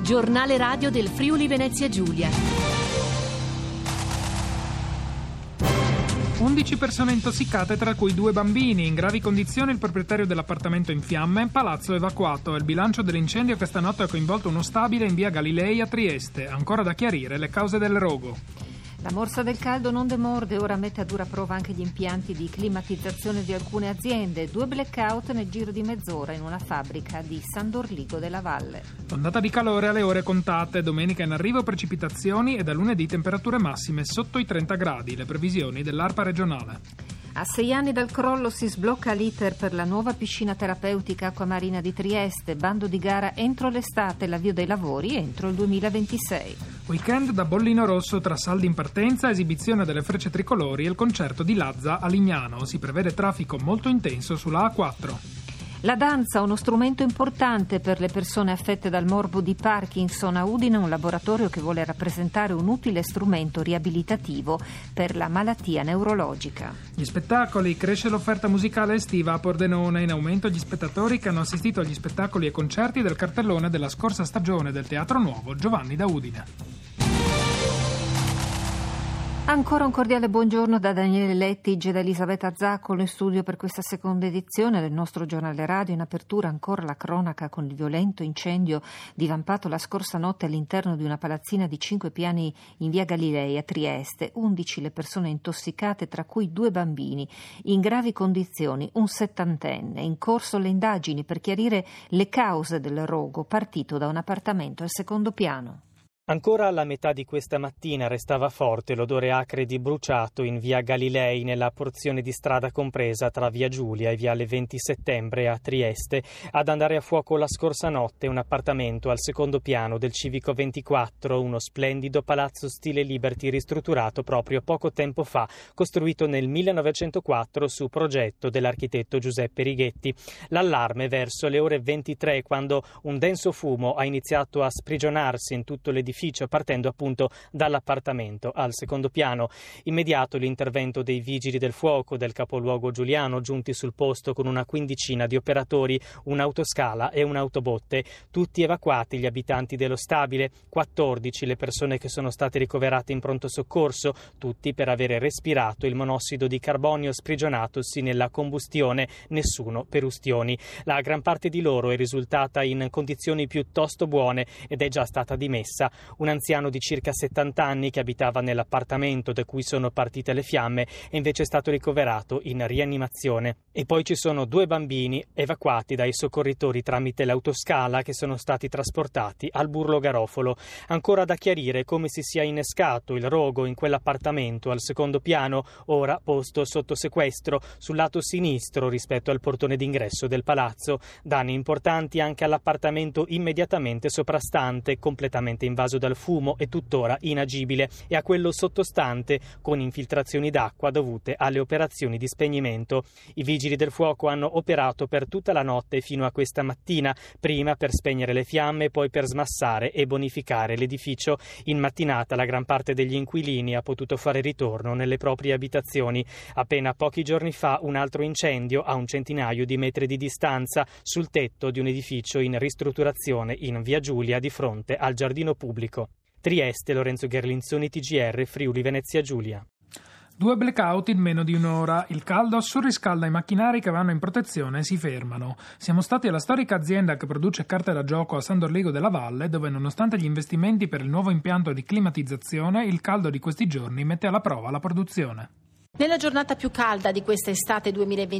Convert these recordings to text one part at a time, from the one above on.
Giornale radio del Friuli Venezia Giulia. 11 persone intossicate, tra cui 2 bambini. In gravi condizioni il proprietario dell'appartamento in fiamme, palazzo evacuato. Il bilancio dell'incendio che stanotte ha coinvolto uno stabile in via Galilei a Trieste. Ancora da chiarire le cause del rogo. La morsa del caldo non demorde, ora mette a dura prova anche gli impianti di climatizzazione di alcune aziende. 2 blackout nel giro di mezz'ora in una fabbrica di San Dorligo della Valle. Ondata di calore alle ore contate. Domenica in arrivo precipitazioni e da lunedì temperature massime sotto i 30 gradi. Le previsioni dell'ARPA regionale. A 6 anni dal crollo si sblocca l'iter per la nuova piscina terapeutica acquamarina di Trieste. Bando di gara entro l'estate, l'avvio dei lavori entro il 2026. Weekend da bollino rosso tra saldi in partenza, esibizione delle frecce tricolori e il concerto di Lazza a Lignano. Si prevede traffico molto intenso sulla A4. La danza, uno strumento importante per le persone affette dal morbo di Parkinson. A Udine un laboratorio che vuole rappresentare un utile strumento riabilitativo per la malattia neurologica. Gli spettacoli, cresce l'offerta musicale estiva a Pordenone, in aumento gli spettatori che hanno assistito agli spettacoli e concerti del cartellone della scorsa stagione del Teatro Nuovo Giovanni da Udine. Ancora un cordiale buongiorno da Daniele Lettige e da Elisabetta Zaccolo in studio per questa seconda edizione del nostro giornale radio. In apertura ancora la cronaca con il violento incendio divampato la scorsa notte all'interno di una palazzina di 5 piani in via Galilei a Trieste. 11 le persone intossicate, tra cui 2 bambini in gravi condizioni, un 70enne. In corso le indagini per chiarire le cause del rogo partito da un appartamento al secondo piano. Ancora alla metà di questa mattina restava forte l'odore acre di bruciato in via Galilei, nella porzione di strada compresa tra via Giulia e viale 20 settembre a Trieste. Ad andare a fuoco la scorsa notte un appartamento al secondo piano del Civico 24, uno splendido palazzo stile Liberty ristrutturato proprio poco tempo fa, costruito nel 1904 su progetto dell'architetto Giuseppe Righetti. L'allarme verso le ore 23, quando un denso fumo ha iniziato a sprigionarsi in tutto l'edificio, partendo appunto dall'appartamento al secondo piano. Immediato l'intervento dei vigili del fuoco del capoluogo giuliano, giunti sul posto con una quindicina di operatori, un'autoscala e un'autobotte. Tutti evacuati gli abitanti dello stabile, 14 le persone che sono state ricoverate in pronto soccorso, tutti per avere respirato il monossido di carbonio sprigionatosi nella combustione, nessuno per ustioni. La gran parte di loro è risultata in condizioni piuttosto buone ed è già stata dimessa. Un anziano di circa 70 anni che abitava nell'appartamento da cui sono partite le fiamme è invece stato ricoverato in rianimazione. E poi ci sono 2 bambini evacuati dai soccorritori tramite l'autoscala che sono stati trasportati al Burlo Garofalo. Ancora da chiarire come si sia innescato il rogo in quell'appartamento al secondo piano, ora posto sotto sequestro sul lato sinistro rispetto al portone d'ingresso del palazzo. Danni importanti anche all'appartamento immediatamente soprastante, completamente invaso dal fumo e tuttora inagibile, e a quello sottostante con infiltrazioni d'acqua dovute alle operazioni di spegnimento. I vigili del fuoco hanno operato per tutta la notte fino a questa mattina, prima per spegnere le fiamme, poi per smassare e bonificare l'edificio. In mattinata la gran parte degli inquilini ha potuto fare ritorno nelle proprie abitazioni. Appena pochi giorni fa un altro incendio a un centinaio di metri di distanza sul tetto di un edificio in ristrutturazione in via Giulia di fronte al giardino pubblico. Trieste, Lorenzo Gherlinzoni, TGR, Friuli Venezia Giulia. 2 blackout in meno di un'ora. Il caldo surriscalda i macchinari che vanno in protezione e si fermano. Siamo stati alla storica azienda che produce carte da gioco a San Dorligo della Valle, dove nonostante gli investimenti per il nuovo impianto di climatizzazione, il caldo di questi giorni mette alla prova la produzione. Nella giornata più calda di questa estate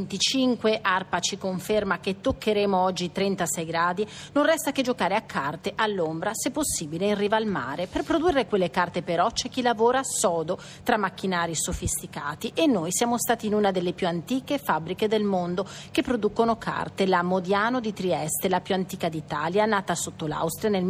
2025, ARPA ci conferma che toccheremo oggi 36 gradi. Non resta che giocare a carte all'ombra, se possibile in riva al mare. Per produrre quelle carte però c'è chi lavora sodo tra macchinari sofisticati, e noi siamo stati in una delle più antiche fabbriche del mondo che producono carte, la Modiano di Trieste, la più antica d'Italia, nata sotto l'Austria nel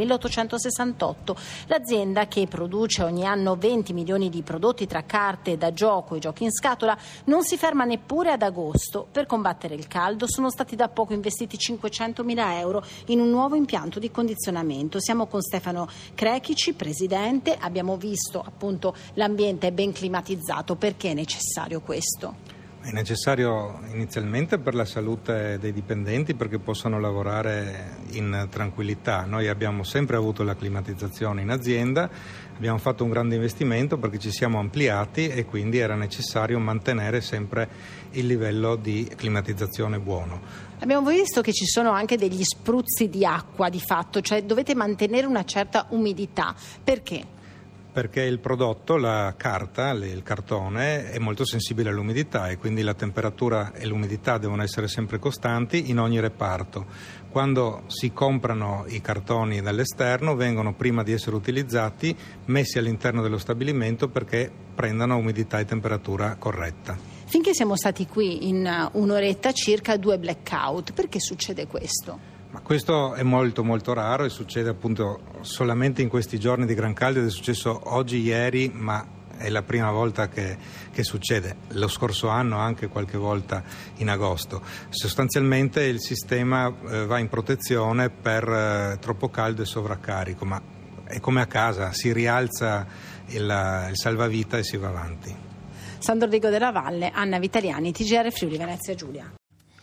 1868. L'azienda, che produce ogni anno 20 milioni di prodotti tra carte da gioco e giochi in scatola, non si ferma neppure ad agosto. Per combattere il caldo sono stati da poco investiti 500.000 euro in un nuovo impianto di condizionamento. Siamo con Stefano Crechici, presidente. Abbiamo visto appunto l'ambiente è ben climatizzato. Perché è necessario questo? È necessario inizialmente per la salute dei dipendenti, perché possano lavorare in tranquillità. Noi abbiamo sempre avuto la climatizzazione in azienda, abbiamo fatto un grande investimento perché ci siamo ampliati e quindi era necessario mantenere sempre il livello di climatizzazione buono. Abbiamo visto che ci sono anche degli spruzzi di acqua di fatto, cioè dovete mantenere una certa umidità. Perché? Perché il prodotto, la carta, il cartone, è molto sensibile all'umidità e quindi la temperatura e l'umidità devono essere sempre costanti in ogni reparto. Quando si comprano i cartoni dall'esterno vengono, prima di essere utilizzati, messi all'interno dello stabilimento perché prendano umidità e temperatura corretta. Finché siamo stati qui in un'oretta circa 2 blackout, perché succede questo? Ma questo è molto molto raro e succede appunto solamente in questi giorni di gran caldo ed è successo oggi, ieri, ma è la prima volta che succede. Lo scorso anno anche qualche volta in agosto. Sostanzialmente il sistema va in protezione per troppo caldo e sovraccarico, ma è come a casa, si rialza il salvavita e si va avanti. San Dordigo della Valle, Anna Vitaliani, TGR Friuli Venezia Giulia.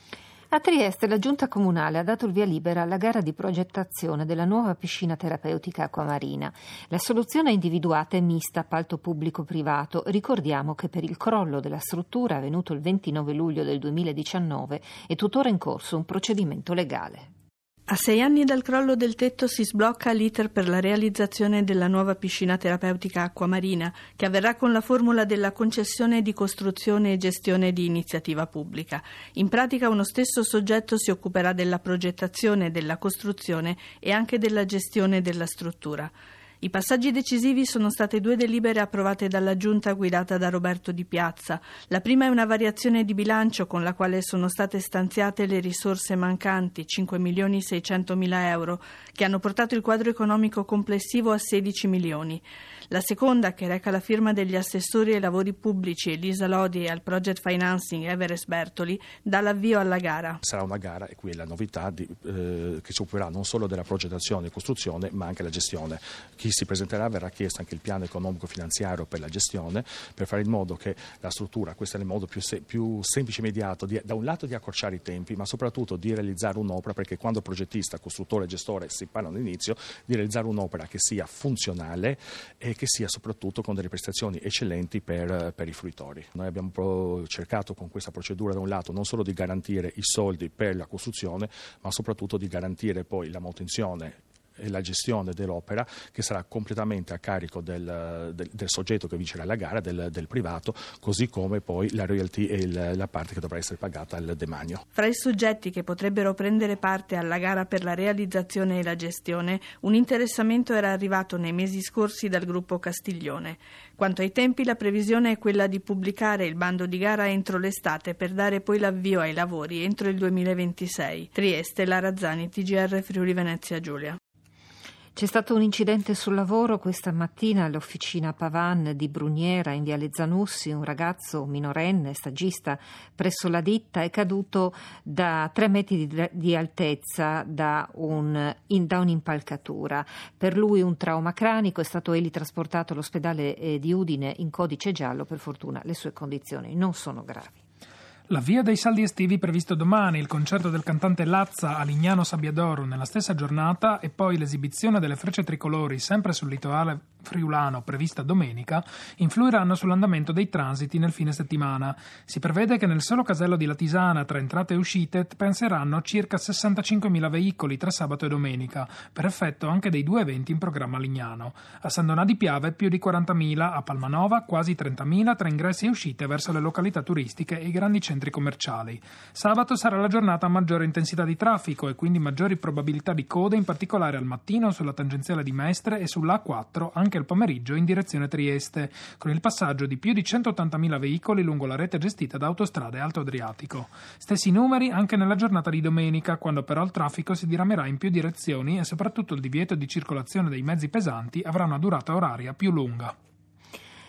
A Trieste la Giunta Comunale ha dato il via libera alla gara di progettazione della nuova piscina terapeutica acquamarina. La soluzione individuata è mista, appalto pubblico-privato. Ricordiamo che per il crollo della struttura avvenuto il 29 luglio del 2019 è tuttora in corso un procedimento legale. A 6 anni dal crollo del tetto si sblocca l'iter per la realizzazione della nuova piscina terapeutica acquamarina, che avverrà con la formula della concessione di costruzione e gestione di iniziativa pubblica. In pratica uno stesso soggetto si occuperà della progettazione, della costruzione e anche della gestione della struttura. I passaggi decisivi sono state 2 delibere approvate dalla Giunta guidata da Roberto Di Piazza. La prima è una variazione di bilancio con la quale sono state stanziate le risorse mancanti, 5.600.000 euro, che hanno portato il quadro economico complessivo a 16 milioni. La seconda, che reca la firma degli assessori ai lavori pubblici Elisa Lodi e al project financing Everest Bertoli, dà l'avvio alla gara. Sarà una gara, e qui è la novità, che si occuperà non solo della progettazione e costruzione, ma anche la gestione. Chi si presenterà verrà chiesto anche il piano economico-finanziario per la gestione, per fare in modo che la struttura, questo è il modo più semplice e immediato, da un lato di accorciare i tempi, ma soprattutto di realizzare un'opera, perché quando progettista, costruttore e gestore si parlano all'inizio, di realizzare un'opera che sia funzionale e che sia soprattutto con delle prestazioni eccellenti per i fruitori. Noi abbiamo cercato con questa procedura da un lato non solo di garantire i soldi per la costruzione, ma soprattutto di garantire poi la manutenzione e la gestione dell'opera, che sarà completamente a carico del soggetto che vincerà la gara, del privato, così come poi la royalty e la parte che dovrà essere pagata al demanio. Fra i soggetti che potrebbero prendere parte alla gara per la realizzazione e la gestione, un interessamento era arrivato nei mesi scorsi dal gruppo Castiglione. Quanto ai tempi, la previsione è quella di pubblicare il bando di gara entro l'estate per dare poi l'avvio ai lavori entro il 2026. Trieste, Lara Zani, TGR Friuli Venezia Giulia. C'è stato un incidente sul lavoro questa mattina all'officina Pavan di Bruniera in Viale Zanussi. Un ragazzo minorenne, stagista presso la ditta, è caduto da 3 metri di altezza da un'impalcatura. Per lui un trauma cranico, è stato trasportato all'ospedale di Udine in codice giallo. Per fortuna le sue condizioni non sono gravi. L'avvio dei saldi estivi previsto domani, il concerto del cantante Lazza a Lignano Sabbiadoro nella stessa giornata e poi l'esibizione delle frecce tricolori sempre sul litorale friulano prevista domenica influiranno sull'andamento dei transiti nel fine settimana. Si prevede che nel solo casello di Latisana tra entrate e uscite penseranno circa 65.000 veicoli tra sabato e domenica, per effetto anche dei 2 eventi in programma a Lignano. A San Donà di Piave più di 40.000, a Palmanova quasi 30.000 tra ingressi e uscite verso le località turistiche e i grandi centri commerciali. Sabato sarà la giornata a maggiore intensità di traffico e quindi maggiori probabilità di code, in particolare al mattino sulla tangenziale di Mestre e sulla A4 anche al pomeriggio in direzione Trieste, con il passaggio di più di 180.000 veicoli lungo la rete gestita da Autostrade Alto Adriatico. Stessi numeri anche nella giornata di domenica, quando però il traffico si diramerà in più direzioni e soprattutto il divieto di circolazione dei mezzi pesanti avrà una durata oraria più lunga.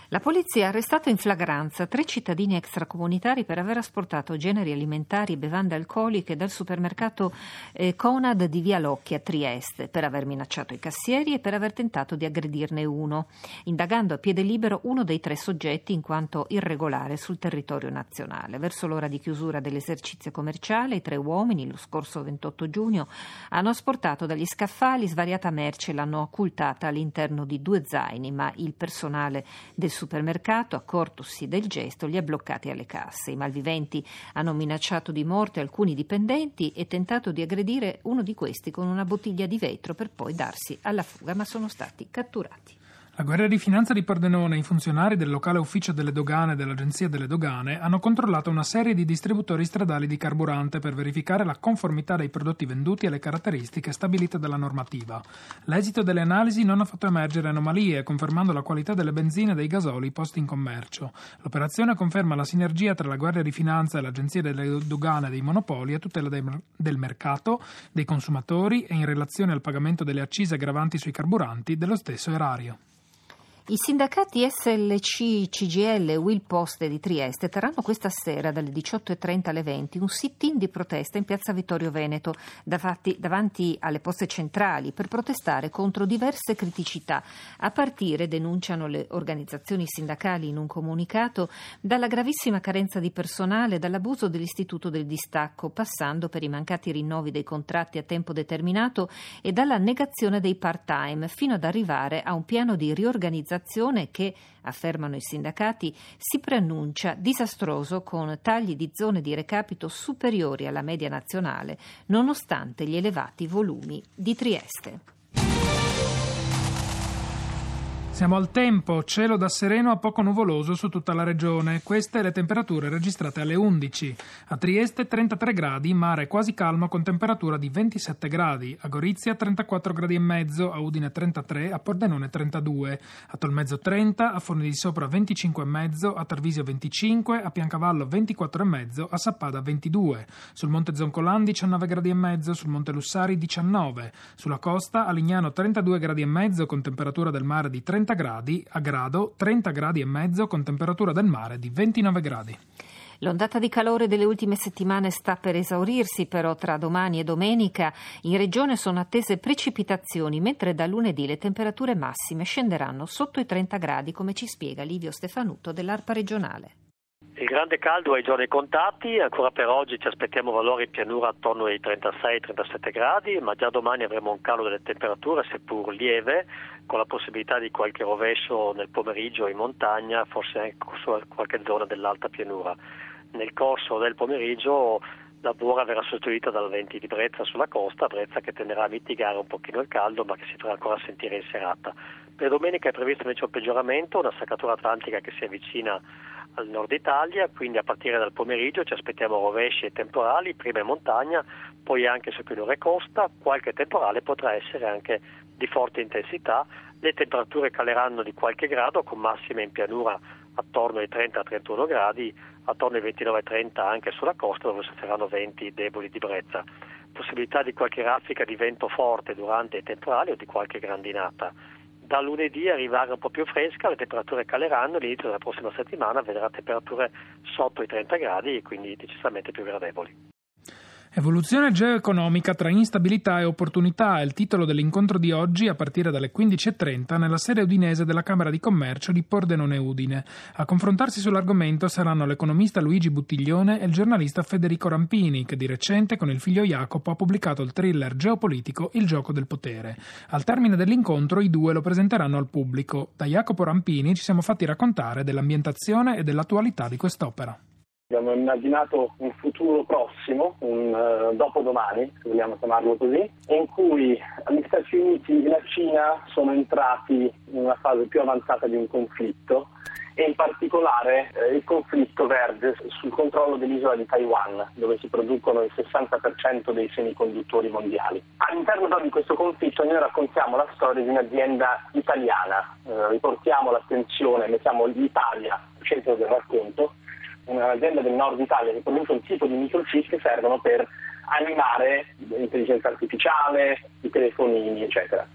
La polizia ha arrestato in flagranza 3 cittadini extracomunitari per aver asportato generi alimentari e bevande alcoliche dal supermercato Conad di Via Locchi a Trieste, per aver minacciato i cassieri e per aver tentato di aggredirne uno, indagando a piede libero uno dei 3 soggetti in quanto irregolare sul territorio nazionale. Verso l'ora di chiusura dell'esercizio commerciale, i 3 uomini, lo scorso 28 giugno, hanno asportato dagli scaffali svariata merce e l'hanno occultata all'interno di 2 zaini, ma il personale del supermercato, accortosi del gesto, li ha bloccati alle casse. I malviventi hanno minacciato di morte alcuni dipendenti e tentato di aggredire uno di questi con una bottiglia di vetro per poi darsi alla fuga, ma sono stati catturati. La Guardia di Finanza di Pordenone e i funzionari del locale ufficio delle dogane e dell'Agenzia delle Dogane hanno controllato una serie di distributori stradali di carburante per verificare la conformità dei prodotti venduti alle caratteristiche stabilite dalla normativa. L'esito delle analisi non ha fatto emergere anomalie, confermando la qualità delle benzine e dei gasoli posti in commercio. L'operazione conferma la sinergia tra la Guardia di Finanza e l'Agenzia delle Dogane e dei Monopoli a tutela del mercato, dei consumatori e in relazione al pagamento delle accise aggravanti sui carburanti dello stesso erario. I sindacati SLC, CGIL e Will Poste di Trieste terranno questa sera dalle 18.30 alle 20 un sit-in di protesta in piazza Vittorio Veneto davanti alle poste centrali per protestare contro diverse criticità, a partire, denunciano le organizzazioni sindacali in un comunicato, dalla gravissima carenza di personale, dall'abuso dell'istituto del distacco, passando per i mancati rinnovi dei contratti a tempo determinato e dalla negazione dei part-time, fino ad arrivare a un piano di riorganizzazione che, affermano i sindacati, si preannuncia disastroso, con tagli di zone di recapito superiori alla media nazionale, nonostante gli elevati volumi di Trieste. Siamo al tempo, cielo da sereno a poco nuvoloso su tutta la regione. Queste le temperature registrate alle 11. A Trieste 33 gradi, mare quasi calmo con temperatura di 27 gradi. A Gorizia 34 gradi e mezzo, a Udine 33, a Pordenone 32. A Tolmezzo 30, a Forni di Sopra 25 e mezzo, a Tarvisio 25, a Piancavallo 24 e mezzo, a Sappada 22. Sul Monte Zoncolan 19 gradi e mezzo, sul Monte Lussari 19. Sulla costa a Lignano 32 gradi e mezzo con temperatura del mare di 30 gradi, a Grado 30 gradi e mezzo con temperatura del mare di 29 gradi. L'ondata di calore delle ultime settimane sta per esaurirsi, però tra domani e domenica in regione sono attese precipitazioni, mentre da lunedì le temperature massime scenderanno sotto i 30 gradi, come ci spiega Livio Stefanuto dell'ARPA regionale. Il grande caldo ai giorni contati, ancora per oggi ci aspettiamo valori in pianura attorno ai 36-37 gradi, ma già domani avremo un calo delle temperature, seppur lieve, con la possibilità di qualche rovescio nel pomeriggio in montagna, forse anche su qualche zona dell'alta pianura. Nel corso del pomeriggio la burra verrà sostituita dal vento di brezza sulla costa, brezza che tenderà a mitigare un pochino il caldo, ma che si farà ancora sentire in serata. Per domenica è previsto invece un peggioramento, una saccatura atlantica che si avvicina al nord Italia, quindi a partire dal pomeriggio ci aspettiamo rovesci e temporali, prima in montagna, poi anche su pianura e costa. Qualche temporale potrà essere anche di forte intensità. Le temperature caleranno di qualche grado, con massime in pianura attorno ai 30-31 gradi, attorno ai 29-30 anche sulla costa, dove si faranno venti deboli di brezza. Possibilità di qualche raffica di vento forte durante i temporali o di qualche grandinata. Da lunedì arrivare un po' più fresca, le temperature caleranno, l'inizio della prossima settimana vedrà temperature sotto i 30 gradi e quindi decisamente più gradevoli. Evoluzione geoeconomica tra instabilità e opportunità è il titolo dell'incontro di oggi a partire dalle 15.30 nella sede udinese della Camera di Commercio di Pordenone Udine. A confrontarsi sull'argomento saranno l'economista Luigi Buttiglione e il giornalista Federico Rampini, che di recente con il figlio Jacopo ha pubblicato il thriller geopolitico Il gioco del potere. Al termine dell'incontro i due lo presenteranno al pubblico. Da Jacopo Rampini ci siamo fatti raccontare dell'ambientazione e dell'attualità di quest'opera. Abbiamo immaginato un futuro prossimo, un dopodomani, se vogliamo chiamarlo così, in cui gli Stati Uniti e la Cina sono entrati in una fase più avanzata di un conflitto e in particolare il conflitto verge sul controllo dell'isola di Taiwan, dove si producono il 60% dei semiconduttori mondiali. All'interno di questo conflitto noi raccontiamo la storia di un'azienda italiana, riportiamo l'attenzione, mettiamo l'Italia al centro del racconto, un'azienda del nord Italia che produce un tipo di microchip che servono per animare l'intelligenza artificiale, i telefonini, eccetera.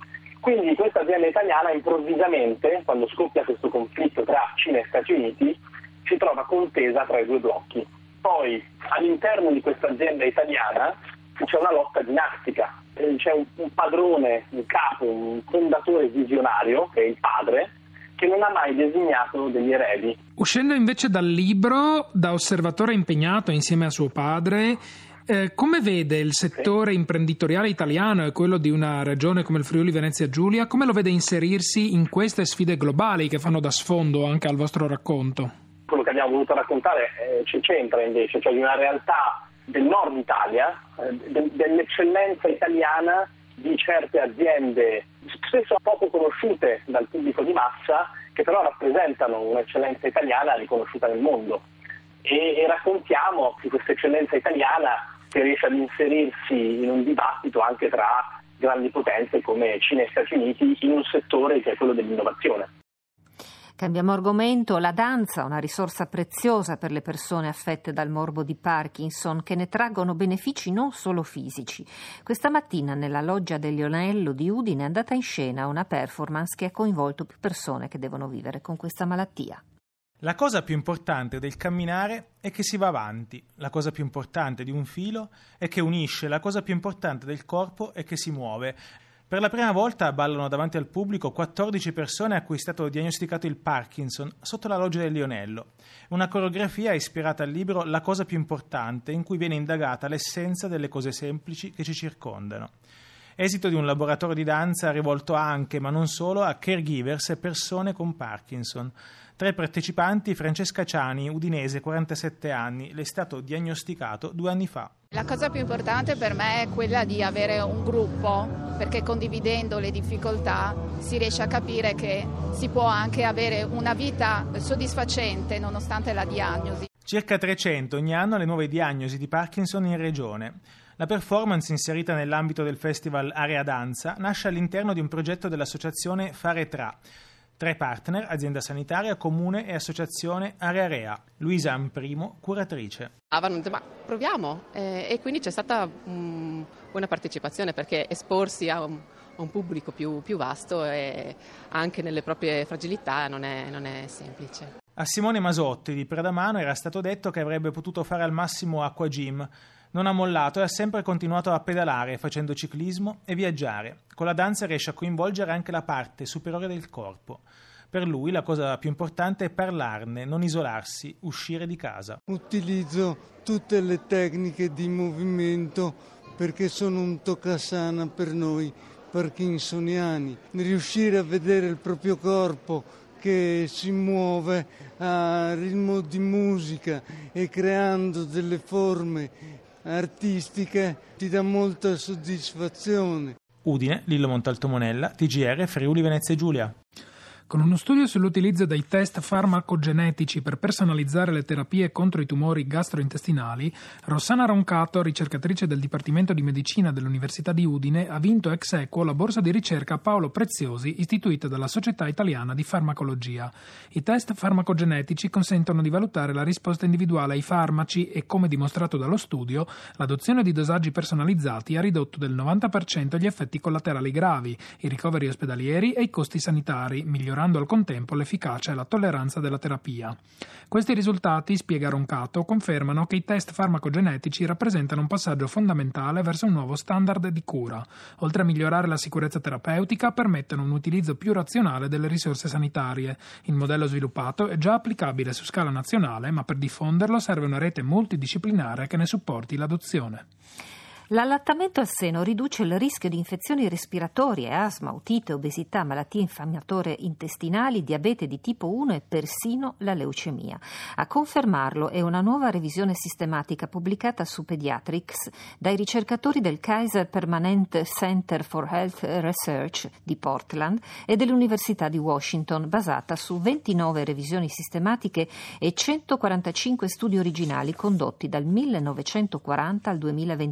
Quindi questa azienda italiana improvvisamente, quando scoppia questo conflitto tra Cina e Stati Uniti, si trova contesa tra i due blocchi. Poi all'interno di questa azienda italiana c'è una lotta dinastica, c'è un padrone, un capo, un fondatore visionario, che è il padre, che non ha mai designato degli eredi. Uscendo invece dal libro, da osservatore impegnato insieme a suo padre, come vede il settore imprenditoriale italiano e quello di una regione come il Friuli Venezia Giulia, come lo vede inserirsi in queste sfide globali che fanno da sfondo anche al vostro racconto? Quello che abbiamo voluto raccontare c'entra invece, cioè di una realtà del nord Italia, dell'eccellenza italiana di certe aziende spesso poco conosciute dal pubblico di massa, che però rappresentano un'eccellenza italiana riconosciuta nel mondo. E raccontiamo di questa eccellenza italiana che riesce ad inserirsi in un dibattito anche tra grandi potenze come Cina e Stati Uniti in un settore che è quello dell'innovazione. Cambiamo argomento. La danza, una risorsa preziosa per le persone affette dal morbo di Parkinson, che ne traggono benefici non solo fisici. Questa mattina nella loggia del Lionello di Udine è andata in scena una performance che ha coinvolto più persone che devono vivere con questa malattia. La cosa più importante del camminare è che si va avanti, la cosa più importante di un filo è che unisce, la cosa più importante del corpo è che si muove. Per la prima volta ballano davanti al pubblico 14 persone a cui è stato diagnosticato il Parkinson sotto la loggia del Lionello. Una coreografia ispirata al libro La cosa più importante, in cui viene indagata l'essenza delle cose semplici che ci circondano. Esito di un laboratorio di danza rivolto anche, ma non solo, a caregivers e persone con Parkinson. Tra i partecipanti Francesca Ciani, udinese, 47 anni, le è stato diagnosticato 2 anni fa. La cosa più importante per me è quella di avere un gruppo, perché condividendo le difficoltà si riesce a capire che si può anche avere una vita soddisfacente nonostante la diagnosi. Circa 300 ogni anno le nuove diagnosi di Parkinson in regione. La performance, inserita nell'ambito del festival Area Danza, nasce all'interno di un progetto dell'associazione Fare Tra. 3 partner, azienda sanitaria, comune e associazione Area Rea. Luisa Amprimo, curatrice. Avevano detto, ma proviamo, e quindi c'è stata una partecipazione, perché esporsi a un pubblico più vasto e anche nelle proprie fragilità non è semplice. A Simone Masotti di Predamano era stato detto che avrebbe potuto fare al massimo acqua gym. Non ha mollato e ha sempre continuato a pedalare, facendo ciclismo e viaggiare. Con la danza riesce a coinvolgere anche la parte superiore del corpo. Per lui la cosa più importante è parlarne, non isolarsi, uscire di casa. Utilizzo tutte le tecniche di movimento perché sono un toccasana per noi parkinsoniani. Riuscire a vedere il proprio corpo che si muove a ritmo di musica e creando delle forme artistiche ti dà molta soddisfazione. Udine, Lillo Montalto Monella, TGR, Friuli Venezia Giulia. Con uno studio sull'utilizzo dei test farmacogenetici per personalizzare le terapie contro i tumori gastrointestinali, Rossana Roncato, ricercatrice del Dipartimento di Medicina dell'Università di Udine, ha vinto ex aequo la borsa di ricerca Paolo Preziosi, istituita dalla Società Italiana di Farmacologia. I test farmacogenetici consentono di valutare la risposta individuale ai farmaci e, come dimostrato dallo studio, l'adozione di dosaggi personalizzati ha ridotto del 90% gli effetti collaterali gravi, i ricoveri ospedalieri e i costi sanitari, migliorando al contempo l'efficacia e la tolleranza della terapia. Questi risultati, spiega Roncato, confermano che i test farmacogenetici rappresentano un passaggio fondamentale verso un nuovo standard di cura. Oltre a migliorare la sicurezza terapeutica, permettono un utilizzo più razionale delle risorse sanitarie. Il modello sviluppato è già applicabile su scala nazionale, ma per diffonderlo serve una rete multidisciplinare che ne supporti l'adozione. L'allattamento al seno riduce il rischio di infezioni respiratorie, asma, otite, obesità, malattie infiammatorie intestinali, diabete di tipo 1 e persino la leucemia. A confermarlo è una nuova revisione sistematica pubblicata su Pediatrics dai ricercatori del Kaiser Permanente Center for Health Research di Portland e dell'Università di Washington, basata su 29 revisioni sistematiche e 145 studi originali condotti dal 1940 al 2024.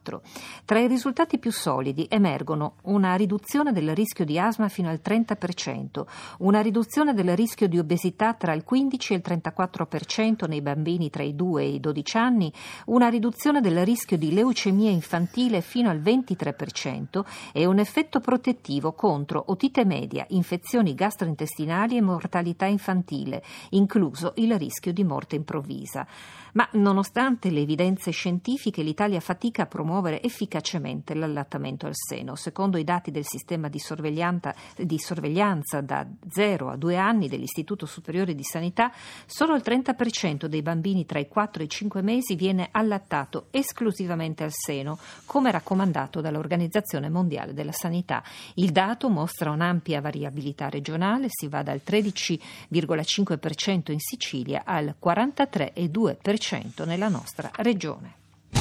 2024. Tra i risultati più solidi emergono una riduzione del rischio di asma fino al 30%, una riduzione del rischio di obesità tra il 15 e il 34% nei bambini tra i 2 e i 12 anni, una riduzione del rischio di leucemia infantile fino al 23% e un effetto protettivo contro otite media, infezioni gastrointestinali e mortalità infantile, incluso il rischio di morte improvvisa. Ma nonostante le evidenze scientifiche, l'Italia fatica a promuovere efficacemente l'allattamento al seno. Secondo i dati del sistema di sorveglianza da 0 a 2 anni dell'Istituto Superiore di Sanità, solo il 30% dei bambini tra i 4 e i 5 mesi viene allattato esclusivamente al seno, come raccomandato dall'Organizzazione Mondiale della Sanità. Il dato mostra un'ampia variabilità regionale, si va dal 13,5% in Sicilia al 43,2% nella nostra regione.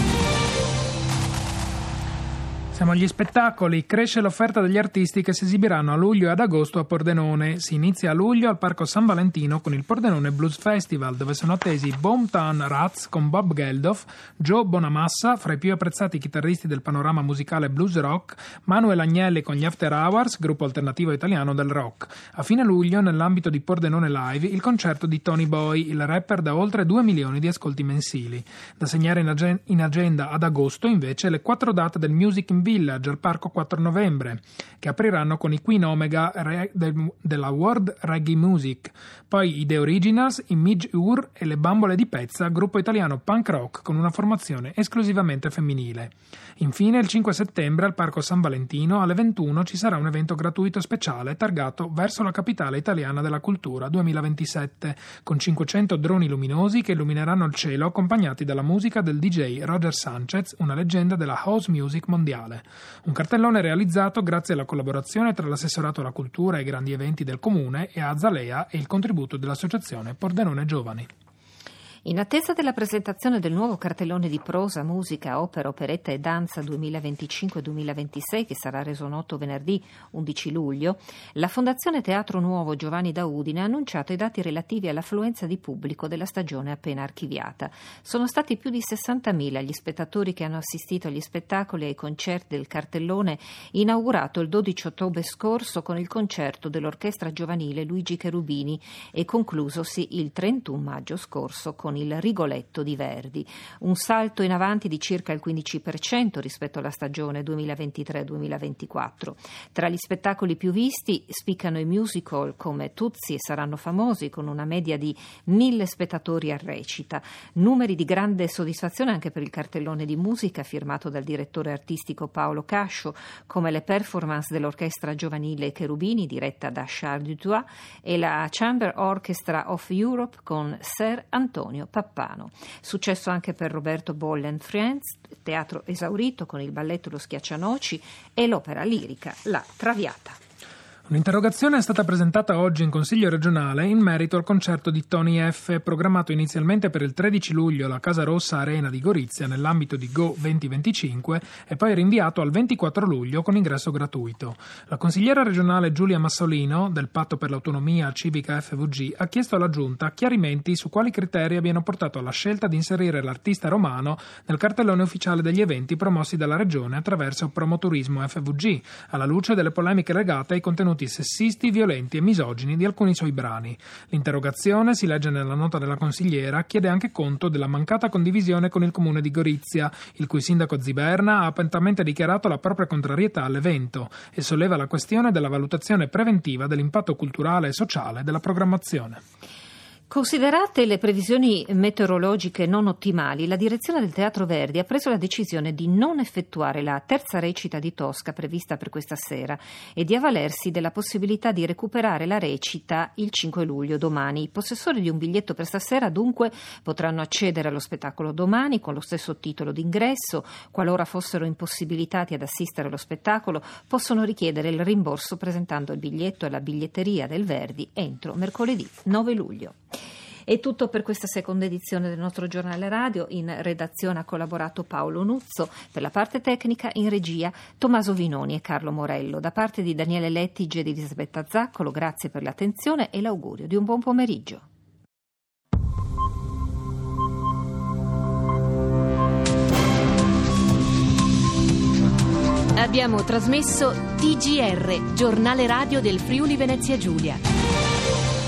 Siamo agli spettacoli. Cresce l'offerta degli artisti che si esibiranno a luglio e ad agosto a Pordenone. Si inizia a luglio al Parco San Valentino con il Pordenone Blues Festival, dove sono attesi Boomtown Rats con Bob Geldof, Joe Bonamassa, fra i più apprezzati chitarristi del panorama musicale blues rock, Manuel Agnelli con gli After Hours, gruppo alternativo italiano del rock. A fine luglio, nell'ambito di Pordenone Live, il concerto di Tony Boy, il rapper da oltre 2 milioni di ascolti mensili. Da segnare in agenda ad agosto, invece, le 4 date del Music in Village al Parco 4 novembre, che apriranno con i Queen Omega della World Reggae Music, poi i The Originals, i Midge Ur e le Bambole di Pezza, gruppo italiano punk rock con una formazione esclusivamente femminile. Infine, il 5 settembre al Parco San Valentino alle 21 ci sarà un evento gratuito speciale targato Verso la capitale italiana della cultura 2027, con 500 droni luminosi che illumineranno il cielo accompagnati dalla musica del DJ Roger Sanchez, una leggenda della house music mondiale. Un cartellone realizzato grazie alla collaborazione tra l'Assessorato alla Cultura e ai grandi eventi del Comune e Azalea e il contributo dell'Associazione Pordenone Giovani. In attesa della presentazione del nuovo cartellone di prosa, musica, opera, operetta e danza 2025-2026, che sarà reso noto venerdì 11 luglio, la Fondazione Teatro Nuovo Giovanni da Udine ha annunciato i dati relativi all'affluenza di pubblico della stagione appena archiviata. Sono stati più di 60.000 gli spettatori che hanno assistito agli spettacoli e ai concerti del cartellone inaugurato il 12 ottobre scorso con il concerto dell'Orchestra Giovanile Luigi Cherubini e conclusosi il 31 maggio scorso con il Rigoletto di Verdi, un salto in avanti di circa il 15% rispetto alla stagione 2023-2024. Tra gli spettacoli più visti spiccano i musical come Tuzzi e Saranno famosi, con una media di 1.000 spettatori a recita, numeri di grande soddisfazione anche per il cartellone di musica firmato dal direttore artistico Paolo Cascio, come le performance dell'Orchestra Giovanile Cherubini diretta da Charles Dutoit e la Chamber Orchestra of Europe con Ser Antonio Pappano. Successo anche per Roberto Boll and Friends, teatro esaurito con il balletto Lo Schiaccianoci e l'opera lirica La Traviata. Un'interrogazione è stata presentata oggi in Consiglio regionale in merito al concerto di Tony F, programmato inizialmente per il 13 luglio alla Casa Rossa Arena di Gorizia nell'ambito di Go 2025 e poi rinviato al 24 luglio con ingresso gratuito. La consigliera regionale Giulia Massolino, del Patto per l'Autonomia Civica FVG, ha chiesto alla Giunta chiarimenti su quali criteri abbiano portato alla scelta di inserire l'artista romano nel cartellone ufficiale degli eventi promossi dalla Regione attraverso Promoturismo FVG, alla luce delle polemiche legate ai contenuti sessisti, violenti e misogini di alcuni suoi brani. L'interrogazione, si legge nella nota della consigliera, chiede anche conto della mancata condivisione con il comune di Gorizia, il cui sindaco Ziberna ha apertamente dichiarato la propria contrarietà all'evento e solleva la questione della valutazione preventiva dell'impatto culturale e sociale della programmazione. Considerate le previsioni meteorologiche non ottimali, la direzione del Teatro Verdi ha preso la decisione di non effettuare la terza recita di Tosca prevista per questa sera e di avvalersi della possibilità di recuperare la recita il 5 luglio, domani. I possessori di un biglietto per stasera dunque potranno accedere allo spettacolo domani con lo stesso titolo d'ingresso. Qualora fossero impossibilitati ad assistere allo spettacolo, possono richiedere il rimborso presentando il biglietto alla biglietteria del Verdi entro mercoledì 9 luglio. È tutto per questa seconda edizione del nostro giornale radio. In redazione ha collaborato Paolo Nuzzo, per la parte tecnica in regia Tommaso Vinoni e Carlo Morello. Da parte di Daniele Lettige ed Elisabetta Zaccolo, grazie per l'attenzione e l'augurio di un buon pomeriggio. Abbiamo trasmesso TGR, giornale radio del Friuli Venezia Giulia.